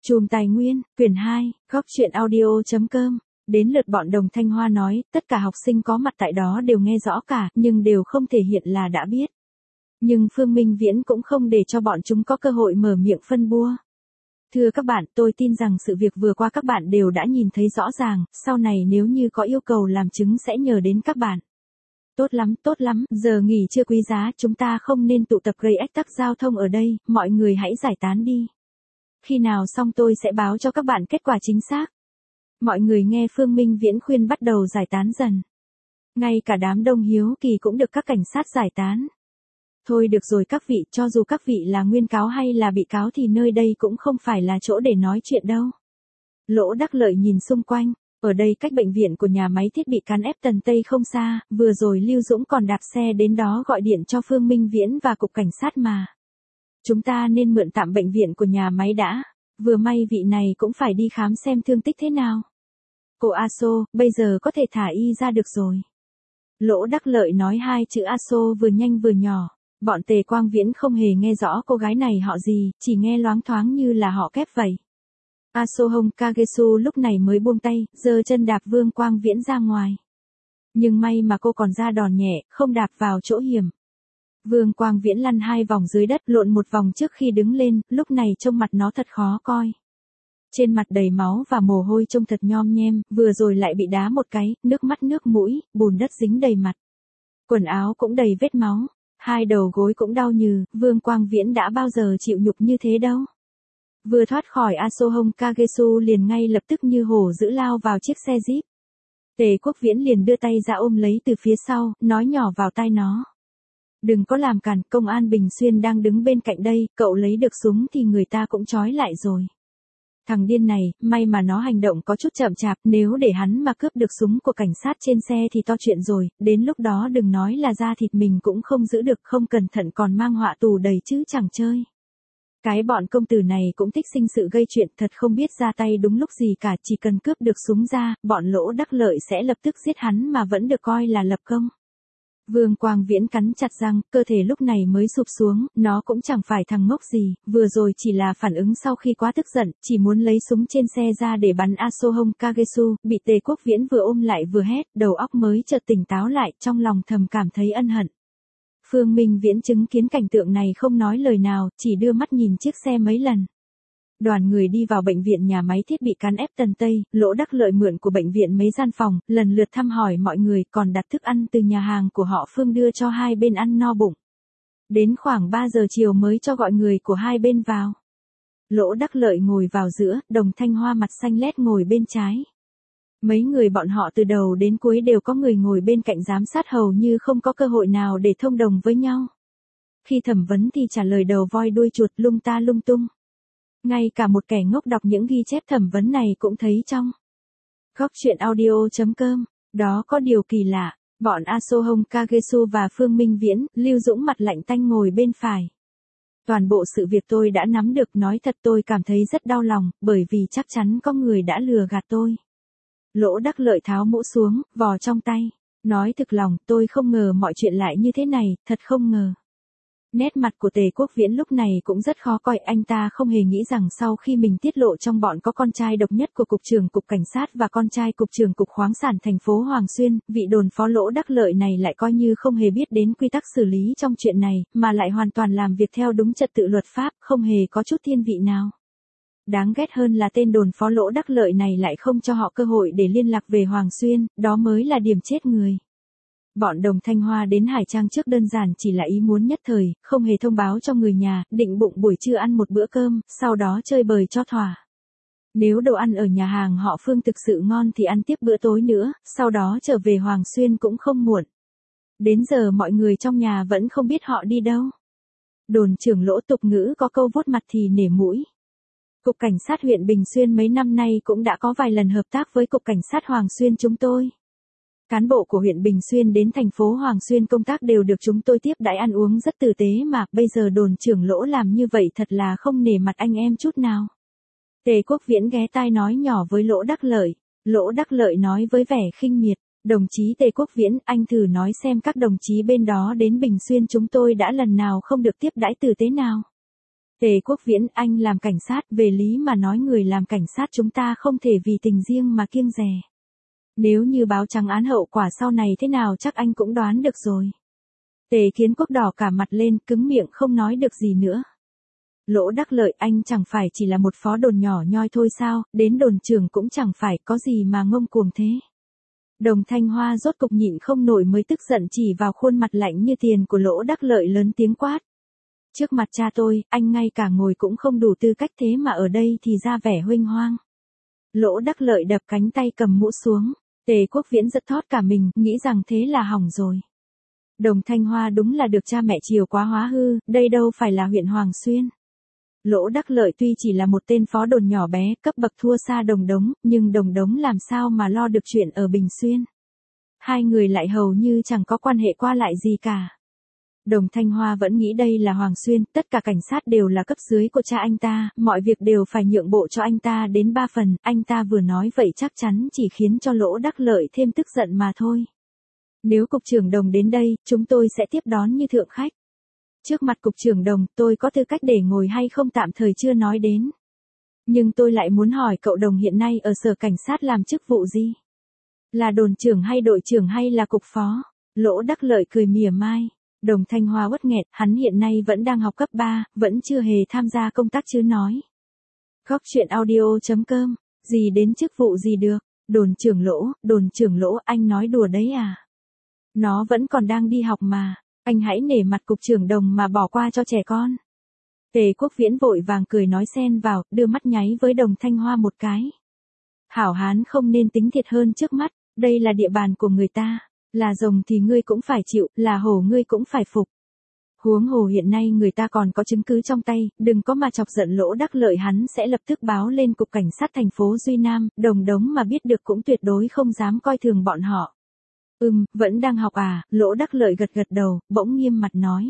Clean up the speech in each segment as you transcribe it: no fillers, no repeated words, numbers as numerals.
Chùm Tài nguyên, quyển 2, góc truyện audio.com. Đến lượt bọn Đồng Thanh Hoa nói, tất cả học sinh có mặt tại đó đều nghe rõ cả, nhưng đều không thể hiện là đã biết. Nhưng Phương Minh Viễn cũng không để cho bọn chúng có cơ hội mở miệng phân bua. Thưa các bạn, tôi tin rằng sự việc vừa qua các bạn đều đã nhìn thấy rõ ràng, sau này nếu như có yêu cầu làm chứng sẽ nhờ đến các bạn. Tốt lắm, giờ nghỉ trưa quý giá, chúng ta không nên tụ tập gây ách tắc giao thông ở đây, mọi người hãy giải tán đi. Khi nào xong tôi sẽ báo cho các bạn kết quả chính xác. Mọi người nghe Phương Minh Viễn khuyên bắt đầu giải tán dần. Ngay cả đám đông hiếu kỳ cũng được các cảnh sát giải tán. Thôi được rồi các vị, cho dù các vị là nguyên cáo hay là bị cáo thì nơi đây cũng không phải là chỗ để nói chuyện đâu. Lỗ Đắc Lợi nhìn xung quanh, ở đây cách bệnh viện của nhà máy thiết bị cán ép Tần Tây không xa, vừa rồi Lưu Dũng còn đạp xe đến đó gọi điện cho Phương Minh Viễn và cục cảnh sát mà. Chúng ta nên mượn tạm bệnh viện của nhà máy đã, vừa may vị này cũng phải đi khám xem thương tích thế nào. Cô Aso, bây giờ có thể thả y ra được rồi. Lỗ Đắc Lợi nói hai chữ Aso vừa nhanh vừa nhỏ. Bọn Tề Quang Viễn không hề nghe rõ cô gái này họ gì, chỉ nghe loáng thoáng như là họ kép vậy. Asohong Kagesu lúc này mới buông tay, giơ chân đạp Vương Quang Viễn ra ngoài. Nhưng may mà cô còn ra đòn nhẹ, không đạp vào chỗ hiểm. Vương Quang Viễn lăn 2 vòng dưới đất, lộn 1 vòng trước khi đứng lên, lúc này trông mặt nó thật khó coi. Trên mặt đầy máu và mồ hôi trông thật nhom nhem, vừa rồi lại bị đá một cái, nước mắt nước mũi, bùn đất dính đầy mặt. Quần áo cũng đầy vết máu. 2 đầu gối cũng đau nhừ, Vương Quang Viễn đã bao giờ chịu nhục như thế đâu. Vừa thoát khỏi Asohong Kagesu liền ngay lập tức như hổ dữ lao vào chiếc xe jeep. Tề Quốc Viễn liền đưa tay ra ôm lấy từ phía sau, nói nhỏ vào tai nó. Đừng có làm cản, công an Bình Xuyên đang đứng bên cạnh đây, cậu lấy được súng thì người ta cũng trói lại rồi. Thằng điên này, may mà nó hành động có chút chậm chạp, nếu để hắn mà cướp được súng của cảnh sát trên xe thì to chuyện rồi, đến lúc đó đừng nói là da thịt mình cũng không giữ được, không cẩn thận còn mang họa tù đầy chứ chẳng chơi. Cái bọn công tử này cũng thích sinh sự gây chuyện, thật không biết ra tay đúng lúc gì cả, chỉ cần cướp được súng ra, bọn Lỗ Đắc Lợi sẽ lập tức giết hắn mà vẫn được coi là lập công. Vương Quang Viễn cắn chặt răng, cơ thể lúc này mới sụp xuống, nó cũng chẳng phải thằng ngốc gì, vừa rồi chỉ là phản ứng sau khi quá tức giận, chỉ muốn lấy súng trên xe ra để bắn Asohong Kagesu, bị Tề Quốc Viễn vừa ôm lại vừa hét, đầu óc mới chợt tỉnh táo lại, trong lòng thầm cảm thấy ân hận. Phương Minh Viễn chứng kiến cảnh tượng này không nói lời nào, chỉ đưa mắt nhìn chiếc xe mấy lần. Đoàn người đi vào bệnh viện nhà máy thiết bị cán ép Tần Tây, Lỗ Đắc Lợi mượn của bệnh viện mấy gian phòng, lần lượt thăm hỏi mọi người, còn đặt thức ăn từ nhà hàng của họ Phương đưa cho hai bên ăn no bụng. Đến khoảng 3 giờ chiều mới cho gọi người của hai bên vào. Lỗ Đắc Lợi ngồi vào giữa, Đồng Thanh Hoa mặt xanh lét ngồi bên trái. Mấy người bọn họ từ đầu đến cuối đều có người ngồi bên cạnh giám sát, hầu như không có cơ hội nào để thông đồng với nhau. Khi thẩm vấn thì trả lời đầu voi đuôi chuột, lung ta lung tung. Ngay cả một kẻ ngốc đọc những ghi chép thẩm vấn này cũng thấy trong góc truyện audio.com, đó có điều kỳ lạ, bọn Asohong Kagesu và Phương Minh Viễn, Lưu Dũng mặt lạnh tanh ngồi bên phải. Toàn bộ sự việc tôi đã nắm được, nói thật tôi cảm thấy rất đau lòng, bởi vì chắc chắn có người đã lừa gạt tôi. Lỗ Đắc Lợi tháo mũ xuống, vò trong tay, nói thực lòng, tôi không ngờ mọi chuyện lại như thế này, thật không ngờ. Nét mặt của Tề Quốc Viễn lúc này cũng rất khó coi, anh ta không hề nghĩ rằng sau khi mình tiết lộ trong bọn có con trai độc nhất của cục trưởng cục cảnh sát và con trai cục trưởng cục khoáng sản thành phố Hoàng Xuyên, vị đồn phó Lỗ Đắc Lợi này lại coi như không hề biết đến quy tắc xử lý trong chuyện này, mà lại hoàn toàn làm việc theo đúng trật tự luật pháp, không hề có chút thiên vị nào. Đáng ghét hơn là tên đồn phó Lỗ Đắc Lợi này lại không cho họ cơ hội để liên lạc về Hoàng Xuyên, đó mới là điểm chết người. Bọn Đồng Thanh Hoa đến Hải Trang trước đơn giản chỉ là ý muốn nhất thời, không hề thông báo cho người nhà, định bụng buổi trưa ăn một bữa cơm, sau đó chơi bời cho thỏa. Nếu đồ ăn ở nhà hàng họ Phương thực sự ngon thì ăn tiếp bữa tối nữa, sau đó trở về Hoàng Xuyên cũng không muộn. Đến giờ mọi người trong nhà vẫn không biết họ đi đâu. Đồn trưởng Lỗ tục ngữ có câu vuốt mặt thì nể mũi. Cục Cảnh sát huyện Bình Xuyên mấy năm nay cũng đã có vài lần hợp tác với Cục Cảnh sát Hoàng Xuyên chúng tôi. Cán bộ của huyện Bình Xuyên đến thành phố Hoàng Xuyên công tác đều được chúng tôi tiếp đãi ăn uống rất tử tế mà, bây giờ đồn trưởng Lỗ làm như vậy thật là không nể mặt anh em chút nào. Tề Quốc Viễn ghé tai nói nhỏ với Lỗ Đắc Lợi. Lỗ Đắc Lợi nói với vẻ khinh miệt, đồng chí Tề Quốc Viễn, anh thử nói xem các đồng chí bên đó đến Bình Xuyên chúng tôi đã lần nào không được tiếp đãi tử tế nào. Tề Quốc Viễn, anh làm cảnh sát, về lý mà nói người làm cảnh sát chúng ta không thể vì tình riêng mà kiêng dè. Nếu như báo trắng án hậu quả sau này thế nào chắc anh cũng đoán được rồi. Tề Kiến Quốc đỏ cả mặt lên, cứng miệng không nói được gì nữa. Lỗ Đắc Lợi, anh chẳng phải chỉ là một phó đồn nhỏ nhoi thôi sao, đến đồn trưởng cũng chẳng phải, có gì mà ngông cuồng thế. Đồng Thanh Hoa rốt cục nhịn không nổi mới tức giận chỉ vào khuôn mặt lạnh như tiền của Lỗ Đắc Lợi lớn tiếng quát. Trước mặt cha tôi, anh ngay cả ngồi cũng không đủ tư cách thế mà ở đây thì ra vẻ huênh hoang. Lỗ Đắc Lợi đập cánh tay cầm mũ xuống. Tề Quốc Viễn giật thót cả mình, nghĩ rằng thế là hỏng rồi. Đồng Thanh Hoa đúng là được cha mẹ chiều quá hóa hư, đây đâu phải là huyện Hoàng Xuyên. Lỗ Đắc Lợi tuy chỉ là một tên phó đồn nhỏ bé, cấp bậc thua xa Đồng Đống, nhưng Đồng Đống làm sao mà lo được chuyện ở Bình Xuyên. Hai người lại hầu như chẳng có quan hệ qua lại gì cả. Đồng Thanh Hoa vẫn nghĩ đây là Hoàng Xuyên, tất cả cảnh sát đều là cấp dưới của cha anh ta, mọi việc đều phải nhượng bộ cho anh ta đến 3 phần, anh ta vừa nói vậy chắc chắn chỉ khiến cho Lỗ Đắc Lợi thêm tức giận mà thôi. Nếu cục trưởng Đồng đến đây, chúng tôi sẽ tiếp đón như thượng khách. Trước mặt cục trưởng Đồng, tôi có tư cách để ngồi hay không tạm thời chưa nói đến. Nhưng tôi lại muốn hỏi cậu Đồng hiện nay ở sở cảnh sát làm chức vụ gì? Là đồn trưởng hay đội trưởng hay là cục phó? Lỗ Đắc Lợi cười mỉa mai. Đồng Thanh Hoa uất nghẹt, hắn hiện nay vẫn đang học cấp 3, vẫn chưa hề tham gia công tác chứ nói. Góc chuyện audio.com, gì đến chức vụ gì được, đồn trưởng Lỗ, anh nói đùa đấy à? Nó vẫn còn đang đi học mà, anh hãy nể mặt cục trưởng Đồng mà bỏ qua cho trẻ con. Tề Quốc Viễn vội vàng cười nói xen vào, đưa mắt nháy với Đồng Thanh Hoa một cái. Hảo hán không nên tính thiệt hơn trước mắt, đây là địa bàn của người ta. Là rồng thì ngươi cũng phải chịu, là hổ ngươi cũng phải phục. Huống hồ hiện nay người ta còn có chứng cứ trong tay, đừng có mà chọc giận Lỗ Đắc Lợi, hắn sẽ lập tức báo lên cục cảnh sát thành phố Duy Nam, Đồng Đống mà biết được cũng tuyệt đối không dám coi thường bọn họ. Vẫn đang học à? Lỗ Đắc Lợi gật gật đầu, bỗng nghiêm mặt nói.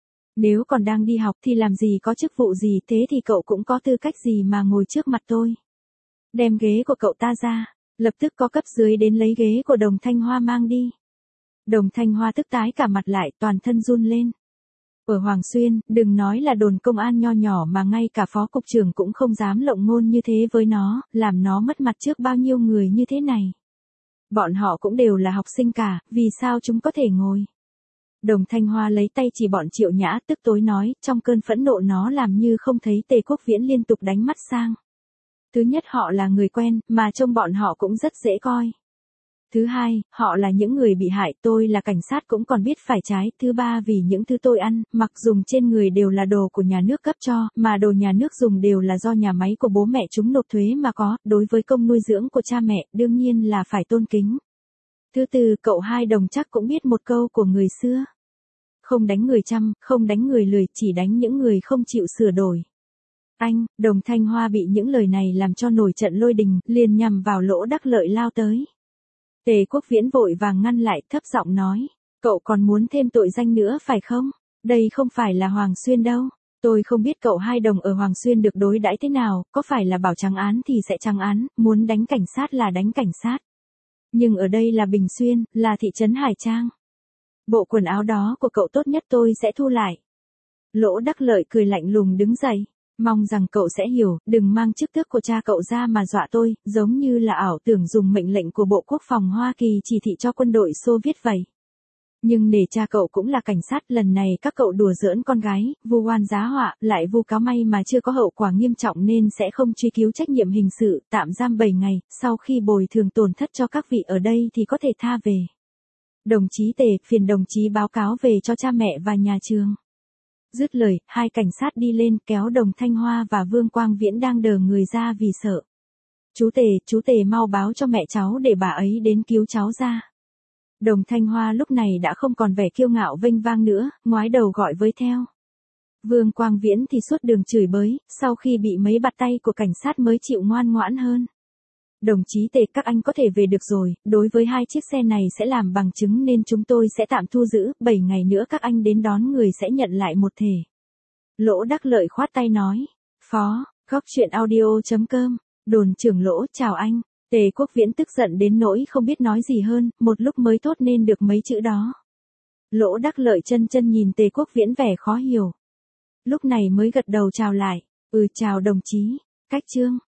Nếu còn đang đi học thì làm gì có chức vụ gì, thế thì cậu cũng có tư cách gì mà ngồi trước mặt tôi. Đem ghế của cậu ta ra, lập tức có cấp dưới đến lấy ghế của Đồng Thanh Hoa mang đi. Đồng Thanh Hoa tức tái cả mặt lại, toàn thân run lên. Ở Hoàng Xuyên, đừng nói là đồn công an nho nhỏ mà ngay cả phó cục trưởng cũng không dám lộng ngôn như thế với nó, làm nó mất mặt trước bao nhiêu người như thế này. Bọn họ cũng đều là học sinh cả, vì sao chúng có thể ngồi? Đồng Thanh Hoa lấy tay chỉ bọn Triệu Nhã, tức tối nói, trong cơn phẫn nộ nó làm như không thấy Tề Quốc Viễn liên tục đánh mắt sang. Thứ nhất họ là người quen, mà trông bọn họ cũng rất dễ coi. Thứ hai, họ là những người bị hại, tôi là cảnh sát cũng còn biết phải trái. Thứ ba, vì những thứ tôi ăn, mặc dùng trên người đều là đồ của nhà nước cấp cho, mà đồ nhà nước dùng đều là do nhà máy của bố mẹ chúng nộp thuế mà có, đối với công nuôi dưỡng của cha mẹ, đương nhiên là phải tôn kính. Thứ tư, cậu Hai Đồng chắc cũng biết một câu của người xưa. Không đánh người chăm, không đánh người lười, chỉ đánh những người không chịu sửa đổi. Anh, Đồng Thanh Hoa bị những lời này làm cho nổi trận lôi đình, liền nhằm vào Lỗ Đắc Lợi lao tới. Tề Quốc Viễn vội vàng ngăn lại, thấp giọng nói, cậu còn muốn thêm tội danh nữa phải không? Đây không phải là Hoàng Xuyên đâu. Tôi không biết cậu Hai Đồng ở Hoàng Xuyên được đối đãi thế nào, có phải là bảo trắng án thì sẽ trắng án, muốn đánh cảnh sát là đánh cảnh sát. Nhưng ở đây là Bình Xuyên, là thị trấn Hải Trang. Bộ quần áo đó của cậu tốt nhất tôi sẽ thu lại. Lỗ Đắc Lợi cười lạnh lùng đứng dậy. Mong rằng cậu sẽ hiểu, đừng mang chức tước của cha cậu ra mà dọa tôi, giống như là ảo tưởng dùng mệnh lệnh của Bộ Quốc phòng Hoa Kỳ chỉ thị cho quân đội Xô Viết vậy. Nhưng nể cha cậu cũng là cảnh sát, lần này các cậu đùa giỡn con gái, vu oan giá họa, lại vu cáo may mà chưa có hậu quả nghiêm trọng nên sẽ không truy cứu trách nhiệm hình sự, tạm giam 7 ngày, sau khi bồi thường tổn thất cho các vị ở đây thì có thể tha về. Đồng chí Tề, phiền đồng chí báo cáo về cho cha mẹ và nhà trường. Dứt lời, hai cảnh sát đi lên kéo Đồng Thanh Hoa và Vương Quang Viễn đang đờ người ra vì sợ. Chú Tề mau báo cho mẹ cháu để bà ấy đến cứu cháu ra. Đồng Thanh Hoa lúc này đã không còn vẻ kiêu ngạo vênh vang nữa, ngoái đầu gọi với theo. Vương Quang Viễn thì suốt đường chửi bới, sau khi bị mấy bạt tay của cảnh sát mới chịu ngoan ngoãn hơn. Đồng chí Tề, các anh có thể về được rồi, đối với 2 chiếc xe này sẽ làm bằng chứng nên chúng tôi sẽ tạm thu giữ, 7 ngày nữa các anh đến đón người sẽ nhận lại một thể. Lỗ Đắc Lợi khoát tay nói, phó, góc chuyện audio.com, đồn trưởng Lỗ, chào anh. Tề Quốc Viễn tức giận đến nỗi không biết nói gì hơn, một lúc mới thốt nên được mấy chữ đó. Lỗ Đắc Lợi chân nhìn Tề Quốc Viễn vẻ khó hiểu. lúc này mới gật đầu chào lại. Chào đồng chí. Cách chương.